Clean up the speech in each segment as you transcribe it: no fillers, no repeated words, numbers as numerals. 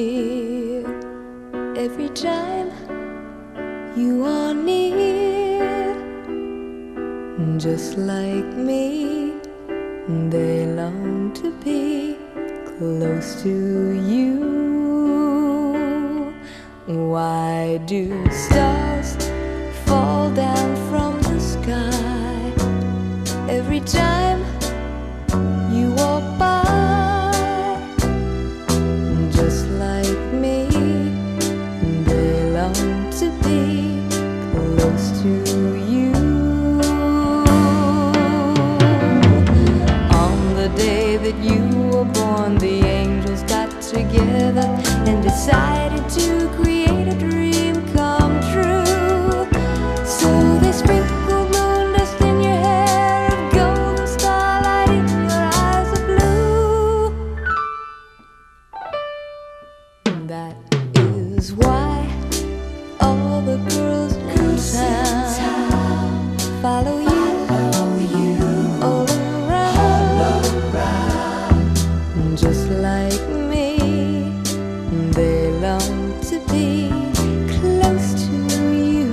dear. Every time you are near, just like me, they long to be close to you. Why do stars fall down from the sky every time you walk by? Just like me, they long to be close to you. On the day that you were born, the angels got together and decided to create a dream come true. So they sprinkled moon dust in your hair of gold and starlight in your eyes of blue. That is why all the girls in town follow you all around. Just like me, they long to be close to you.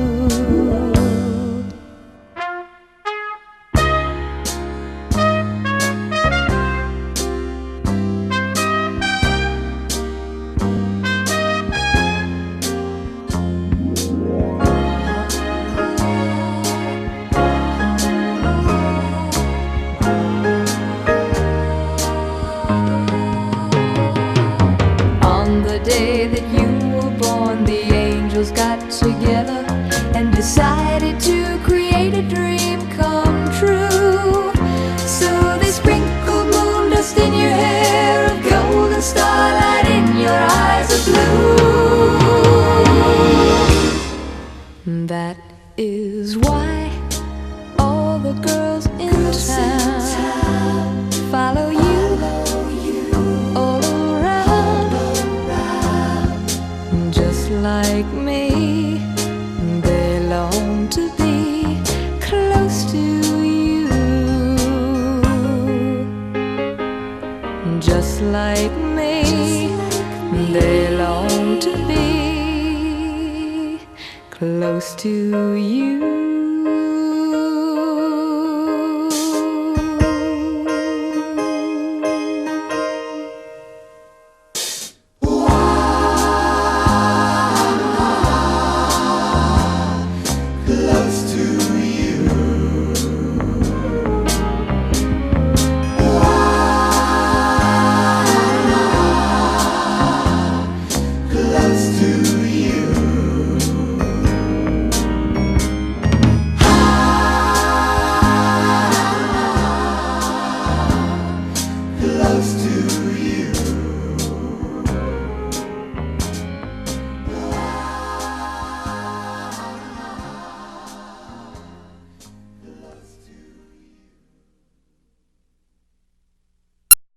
On the day that you were born, the angels got together and decided to create a dream come true. So they sprinkled moon dust in your hair of gold and starlight in your eyes of blue. That is why all the girls in town follow you all around. Just like me, they long to be close to you. Just like me, they long to be close to you.